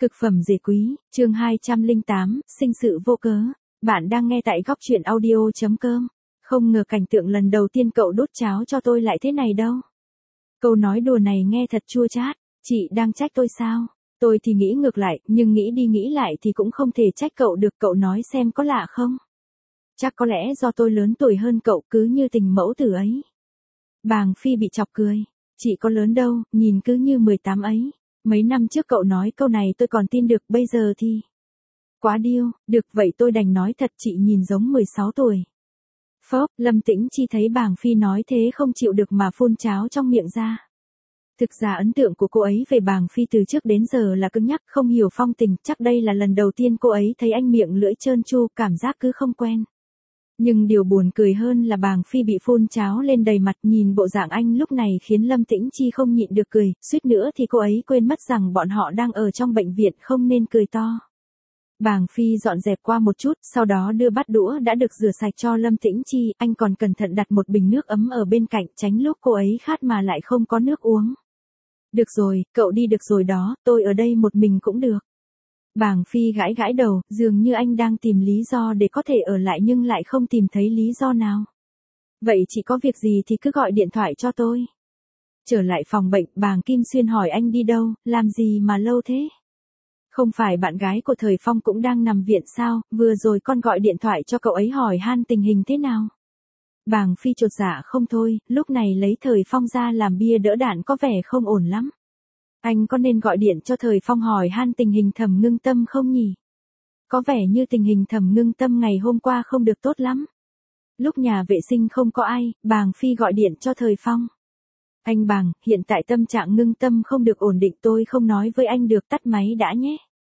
Cực phẩm dề quý, chương 208, sinh sự vô cớ. Bạn đang nghe tại góc truyện audio.com. Không ngờ cảnh tượng lần đầu tiên cậu đốt cháo cho tôi lại thế này đâu. Câu nói đùa này nghe thật chua chát. Chị đang trách tôi sao? Tôi thì nghĩ ngược lại, nhưng nghĩ đi nghĩ lại thì cũng không thể trách cậu được. Cậu nói xem có lạ không? Chắc có lẽ do tôi lớn tuổi hơn cậu, cứ như tình mẫu tử ấy. Bàng Phi bị chọc cười. Chị có lớn đâu, nhìn cứ như 18 ấy. Mấy năm trước cậu nói câu này tôi còn tin được, bây giờ thì... Quá điêu, được vậy tôi đành nói thật, chị nhìn giống 16 tuổi. Phốc, Lâm Tĩnh Chi thấy Bàng Phi nói thế không chịu được mà phun cháo trong miệng ra. Thực ra ấn tượng của cô ấy về Bàng Phi từ trước đến giờ là cứng nhắc, không hiểu phong tình, chắc đây là lần đầu tiên cô ấy thấy anh miệng lưỡi trơn tru, cảm giác cứ không quen. Nhưng điều buồn cười hơn là Bàng Phi bị phun cháo lên đầy mặt, nhìn bộ dạng anh lúc này khiến Lâm Tĩnh Chi không nhịn được cười, suýt nữa thì cô ấy quên mất rằng bọn họ đang ở trong bệnh viện, không nên cười to. Bàng Phi dọn dẹp qua một chút, sau đó đưa bát đũa đã được rửa sạch cho Lâm Tĩnh Chi, anh còn cẩn thận đặt một bình nước ấm ở bên cạnh, tránh lúc cô ấy khát mà lại không có nước uống. Được rồi, cậu đi được rồi đó, tôi ở đây một mình cũng được. Bàng Phi gãi gãi đầu, dường như anh đang tìm lý do để có thể ở lại nhưng lại không tìm thấy lý do nào. Vậy chỉ có việc gì thì cứ gọi điện thoại cho tôi. Trở lại phòng bệnh, Bàng Kim Xuyên hỏi anh đi đâu, làm gì mà lâu thế? Không phải bạn gái của Thời Phong cũng đang nằm viện sao, vừa rồi con gọi điện thoại cho cậu ấy hỏi han tình hình thế nào? Bàng Phi chột dạ không thôi, lúc này lấy Thời Phong ra làm bia đỡ đạn có vẻ không ổn lắm. Anh có nên gọi điện cho Thời Phong hỏi han tình hình Thẩm Ngưng Tâm không nhỉ? Có vẻ như tình hình Thẩm Ngưng Tâm ngày hôm qua không được tốt lắm. Lúc nhà vệ sinh không có ai, Bàng Phi gọi điện cho Thời Phong. Anh Bàng, hiện tại tâm trạng Ngưng Tâm không được ổn định, tôi không nói với anh được, tắt máy đã nhé.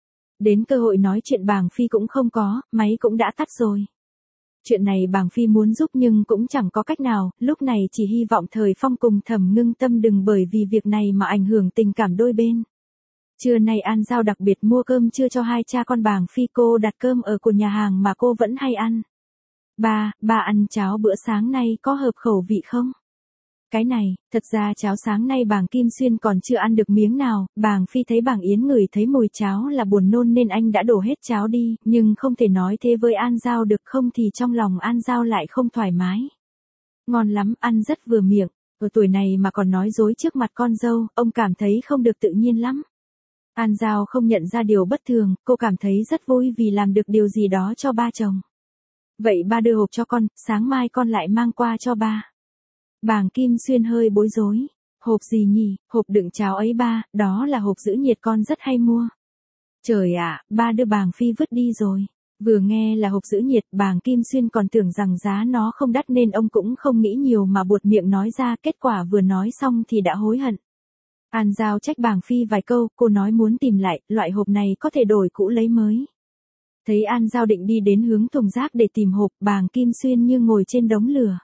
Đến cơ hội nói chuyện Bàng Phi cũng không có, máy cũng đã tắt rồi. Chuyện này Bàng Phi muốn giúp nhưng cũng chẳng có cách nào, lúc này chỉ hy vọng Thời Phong cùng Thẩm Ngưng Tâm đừng bởi vì việc này mà ảnh hưởng tình cảm đôi bên. Trưa nay An Giao đặc biệt mua cơm trưa cho hai cha con Bàng Phi, cô đặt cơm ở của nhà hàng mà cô vẫn hay ăn. Ba ăn cháo bữa sáng nay có hợp khẩu vị không? Cái này, thật ra cháo sáng nay Bàng Kim Xuyên còn chưa ăn được miếng nào, Bàng Phi thấy Bàng Yến ngửi thấy mùi cháo là buồn nôn nên anh đã đổ hết cháo đi, nhưng không thể nói thế với An Giao được, không thì trong lòng An Giao lại không thoải mái. Ngon lắm, ăn rất vừa miệng, ở tuổi này mà còn nói dối trước mặt con dâu, ông cảm thấy không được tự nhiên lắm. An Giao không nhận ra điều bất thường, cô cảm thấy rất vui vì làm được điều gì đó cho ba chồng. Vậy ba đưa hộp cho con, sáng mai con lại mang qua cho ba. Bàng Kim Xuyên hơi bối rối. Hộp gì nhỉ? Hộp đựng cháo ấy ba, đó là hộp giữ nhiệt con rất hay mua. Trời ạ, ba đưa Bàng Phi vứt đi rồi. Vừa nghe là hộp giữ nhiệt, Bàng Kim Xuyên còn tưởng rằng giá nó không đắt nên ông cũng không nghĩ nhiều mà buột miệng nói ra, kết quả vừa nói xong thì đã hối hận. An Giao trách Bàng Phi vài câu, cô nói muốn tìm lại, loại hộp này có thể đổi cũ lấy mới. Thấy An Giao định đi đến hướng thùng rác để tìm hộp, Bàng Kim Xuyên như ngồi trên đống lửa.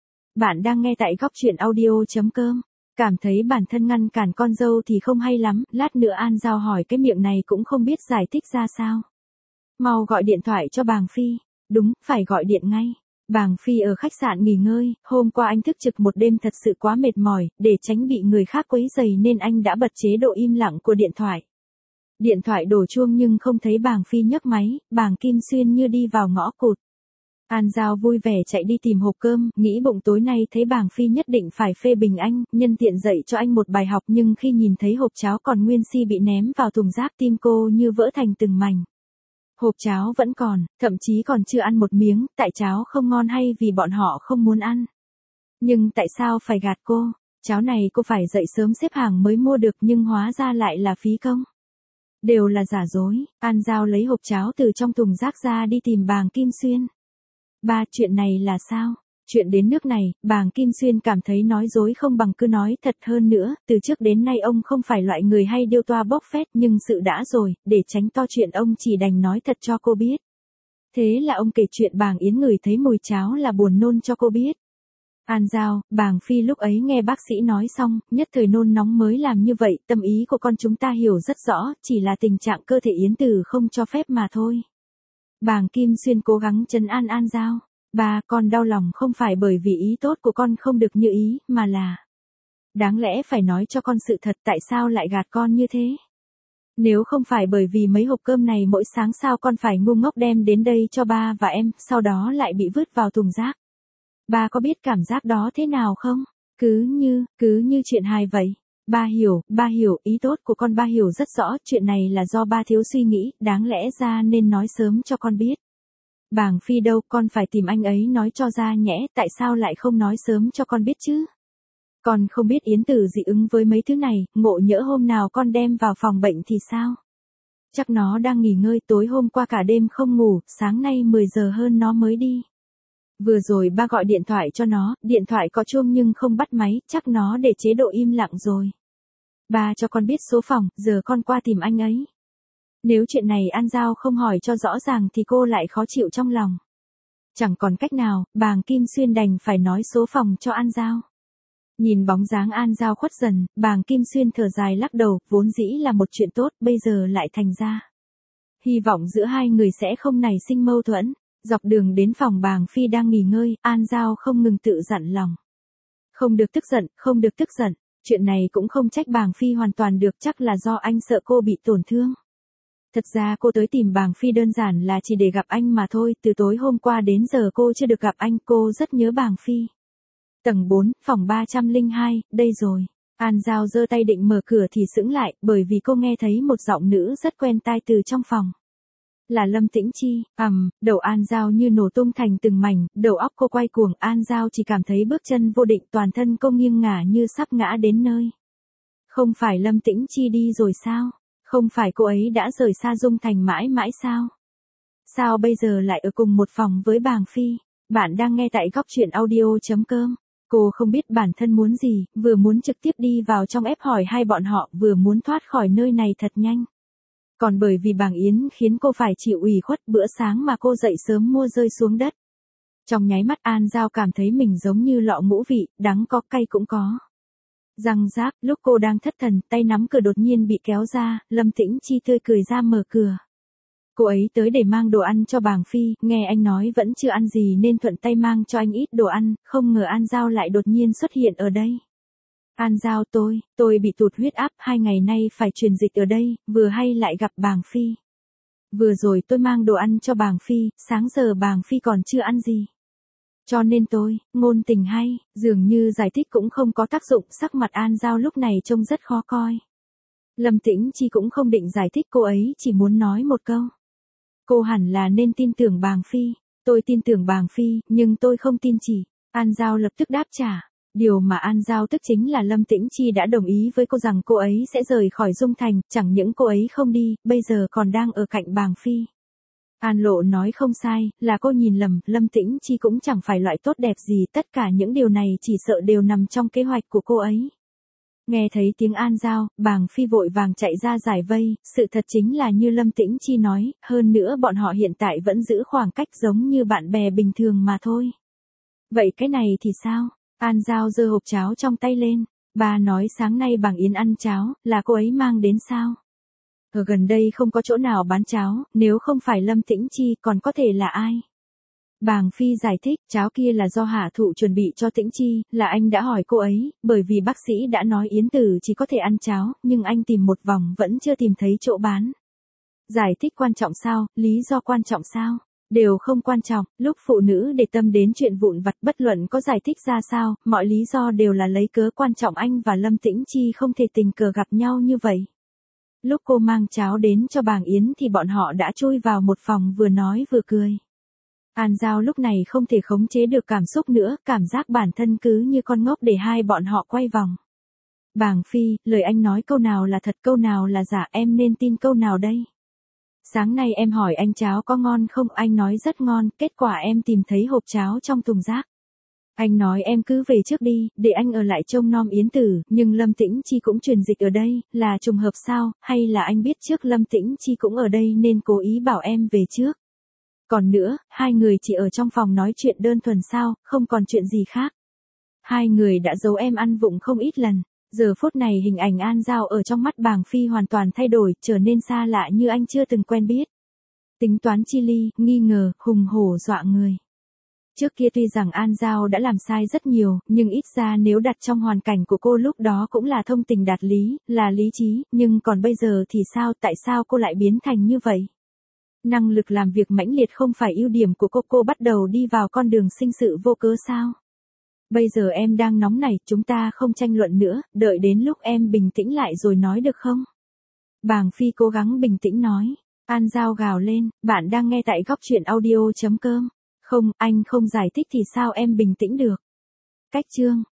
Bạn đang nghe tại góc truyện audio.com. Cảm thấy bản thân ngăn cản con dâu thì không hay lắm, lát nữa An Giao hỏi cái miệng này cũng không biết giải thích ra sao. Mau gọi điện thoại cho Bàng Phi. Đúng, phải gọi điện ngay. Bàng Phi ở khách sạn nghỉ ngơi, hôm qua anh thức trực một đêm thật sự quá mệt mỏi, để tránh bị người khác quấy rầy nên anh đã bật chế độ im lặng của điện thoại. Điện thoại đổ chuông nhưng không thấy Bàng Phi nhấc máy, Bàng Kim Xuyên như đi vào ngõ cụt. An Giao vui vẻ chạy đi tìm hộp cơm, nghĩ bụng tối nay thấy Bàng Phi nhất định phải phê bình anh, nhân tiện dạy cho anh một bài học, nhưng khi nhìn thấy hộp cháo còn nguyên si bị ném vào thùng rác, tim cô như vỡ thành từng mảnh. Hộp cháo vẫn còn, thậm chí còn chưa ăn một miếng, tại cháo không ngon hay vì bọn họ không muốn ăn. Nhưng tại sao phải gạt cô? Cháo này cô phải dậy sớm xếp hàng mới mua được nhưng hóa ra lại là phí công. Đều là giả dối. An Giao lấy hộp cháo từ trong thùng rác ra đi tìm Bàng Kim Xuyên. Ba, chuyện này là sao? Chuyện đến nước này, Bàng Kim Xuyên cảm thấy nói dối không bằng cứ nói thật hơn nữa, từ trước đến nay ông không phải loại người hay điêu toa bốc phét nhưng sự đã rồi, để tránh to chuyện ông chỉ đành nói thật cho cô biết. Thế là ông kể chuyện Bàng Yến ngửi thấy mùi cháo là buồn nôn cho cô biết. An Giao, Bàng Phi lúc ấy nghe bác sĩ nói xong, nhất thời nôn nóng mới làm như vậy, tâm ý của con chúng ta hiểu rất rõ, chỉ là tình trạng cơ thể Yến Tử không cho phép mà thôi. Bàng Kim Xuyên cố gắng trấn an An Giao. Ba, con đau lòng không phải bởi vì ý tốt của con không được như ý, mà là... Đáng lẽ phải nói cho con sự thật, tại sao lại gạt con như thế? Nếu không phải bởi vì mấy hộp cơm này mỗi sáng sao con phải ngu ngốc đem đến đây cho ba và em, sau đó lại bị vứt vào thùng rác. Ba có biết cảm giác đó thế nào không? Cứ như chuyện hài vậy. Ba hiểu, ý tốt của con ba hiểu rất rõ, chuyện này là do ba thiếu suy nghĩ, đáng lẽ ra nên nói sớm cho con biết. Bàng Phi đâu, con phải tìm anh ấy nói cho ra nhẽ, tại sao lại không nói sớm cho con biết chứ? Con không biết Yến Tử dị ứng với mấy thứ này, ngộ nhỡ hôm nào con đem vào phòng bệnh thì sao? Chắc nó đang nghỉ ngơi, tối hôm qua cả đêm không ngủ, sáng nay 10 giờ hơn nó mới đi. Vừa rồi ba gọi điện thoại cho nó, điện thoại có chuông nhưng không bắt máy, chắc nó để chế độ im lặng rồi. Ba cho con biết số phòng, giờ con qua tìm anh ấy. Nếu chuyện này An Giao không hỏi cho rõ ràng thì cô lại khó chịu trong lòng. Chẳng còn cách nào, Bàng Kim Xuyên đành phải nói số phòng cho An Giao. Nhìn bóng dáng An Giao khuất dần, Bàng Kim Xuyên thở dài lắc đầu, vốn dĩ là một chuyện tốt, bây giờ lại thành ra. Hy vọng giữa hai người sẽ không nảy sinh mâu thuẫn. Dọc đường đến phòng Bàng Phi đang nghỉ ngơi, An Giao không ngừng tự dặn lòng. Không được tức giận, chuyện này cũng không trách Bàng Phi hoàn toàn được, chắc là do anh sợ cô bị tổn thương. Thật ra cô tới tìm Bàng Phi đơn giản là chỉ để gặp anh mà thôi, từ tối hôm qua đến giờ cô chưa được gặp anh, cô rất nhớ Bàng Phi. Tầng 4, phòng 302, đây rồi. An Giao giơ tay định mở cửa thì sững lại, bởi vì cô nghe thấy một giọng nữ rất quen tai từ trong phòng. Là Lâm Tĩnh Chi, đầu An Giao như nổ tung thành từng mảnh, đầu óc cô quay cuồng, An Giao chỉ cảm thấy bước chân vô định, toàn thân cô nghiêng ngả như sắp ngã đến nơi. Không phải Lâm Tĩnh Chi đi rồi sao? Không phải cô ấy đã rời xa Dung Thành mãi mãi sao? Sao bây giờ lại ở cùng một phòng với Bàng Phi? Bạn đang nghe tại góc truyện audio.com. Cô không biết bản thân muốn gì, vừa muốn trực tiếp đi vào trong ép hỏi hai bọn họ, vừa muốn thoát khỏi nơi này thật nhanh. Còn bởi vì Bàng Yến khiến cô phải chịu ủy khuất, bữa sáng mà cô dậy sớm mua rơi xuống đất. Trong nháy mắt An Giao cảm thấy mình giống như lọ ngũ vị, đắng có cay cũng có. Răng rác, lúc cô đang thất thần, tay nắm cửa đột nhiên bị kéo ra, Lâm Tĩnh Chi tươi cười ra mở cửa. Cô ấy tới để mang đồ ăn cho Bàng Phi, nghe anh nói vẫn chưa ăn gì nên thuận tay mang cho anh ít đồ ăn, không ngờ An Giao lại đột nhiên xuất hiện ở đây. An Giao, tôi bị tụt huyết áp, 2 ngày nay phải truyền dịch ở đây, vừa hay lại gặp Bàng Phi. Vừa rồi tôi mang đồ ăn cho Bàng Phi, sáng giờ Bàng Phi còn chưa ăn gì. Cho nên ngôn tình hay, dường như giải thích cũng không có tác dụng, sắc mặt An Giao lúc này trông rất khó coi. Lâm Tĩnh Chi cũng không định giải thích, cô ấy chỉ muốn nói một câu. Cô hẳn là nên tin tưởng Bàng Phi, tôi tin tưởng Bàng Phi, nhưng tôi không tin chỉ. An Giao lập tức đáp trả. Điều mà An Giao tức chính là Lâm Tĩnh Chi đã đồng ý với cô rằng cô ấy sẽ rời khỏi Dung Thành, chẳng những cô ấy không đi, bây giờ còn đang ở cạnh Bàng Phi. An Lộ nói không sai, là cô nhìn lầm, Lâm Tĩnh Chi cũng chẳng phải loại tốt đẹp gì, tất cả những điều này chỉ sợ đều nằm trong kế hoạch của cô ấy. Nghe thấy tiếng An Giao, Bàng Phi vội vàng chạy ra giải vây, sự thật chính là như Lâm Tĩnh Chi nói, hơn nữa bọn họ hiện tại vẫn giữ khoảng cách giống như bạn bè bình thường mà thôi. Vậy cái này thì sao? An Giao giơ hộp cháo trong tay lên, bà nói sáng nay Bàng Yến ăn cháo, là cô ấy mang đến sao? Ở gần đây không có chỗ nào bán cháo, nếu không phải Lâm Tĩnh Chi còn có thể là ai? Bàng Phi giải thích, cháo kia là do Hạ Thụ chuẩn bị cho Tĩnh Chi, là anh đã hỏi cô ấy, bởi vì bác sĩ đã nói Yến Tử chỉ có thể ăn cháo, nhưng anh tìm một vòng vẫn chưa tìm thấy chỗ bán. Giải thích quan trọng sao, lý do quan trọng sao? Đều không quan trọng, lúc phụ nữ để tâm đến chuyện vụn vặt bất luận có giải thích ra sao, mọi lý do đều là lấy cớ quan trọng anh và Lâm Tĩnh Chi không thể tình cờ gặp nhau như vậy. Lúc cô mang cháo đến cho Bàng Yến thì bọn họ đã chui vào một phòng vừa nói vừa cười. An Giao lúc này không thể khống chế được cảm xúc nữa, cảm giác bản thân cứ như con ngốc để hai bọn họ quay vòng. Bàng Phi, lời anh nói câu nào là thật câu nào là giả, em nên tin câu nào đây? Sáng nay em hỏi anh cháo có ngon không, anh nói rất ngon, kết quả em tìm thấy hộp cháo trong thùng rác. Anh nói em cứ về trước đi, để anh ở lại trông nom Yến Tử, nhưng Lâm Tĩnh Chi cũng truyền dịch ở đây, là trùng hợp sao, hay là anh biết trước Lâm Tĩnh Chi cũng ở đây nên cố ý bảo em về trước? Còn nữa, hai người chỉ ở trong phòng nói chuyện đơn thuần sao, không còn chuyện gì khác. Hai người đã giấu em ăn vụng không ít lần. Giờ phút này hình ảnh An Giao ở trong mắt Bàng Phi hoàn toàn thay đổi, trở nên xa lạ như anh chưa từng quen biết. Tính toán chi ly, nghi ngờ, hùng hổ dọa người. Trước kia tuy rằng An Giao đã làm sai rất nhiều, nhưng ít ra nếu đặt trong hoàn cảnh của cô lúc đó cũng là thông tình đạt lý, là lý trí, nhưng còn bây giờ thì sao, tại sao cô lại biến thành như vậy? Năng lực làm việc mãnh liệt không phải ưu điểm của cô bắt đầu đi vào con đường sinh sự vô cớ sao? Bây giờ em đang nóng nảy, chúng ta không tranh luận nữa, đợi đến lúc em bình tĩnh lại rồi nói được không? Bàng Phi cố gắng bình tĩnh nói. An Giao gào lên, bạn đang nghe tại góc truyện audio.com. Không, anh không giải thích thì sao em bình tĩnh được? Cách chương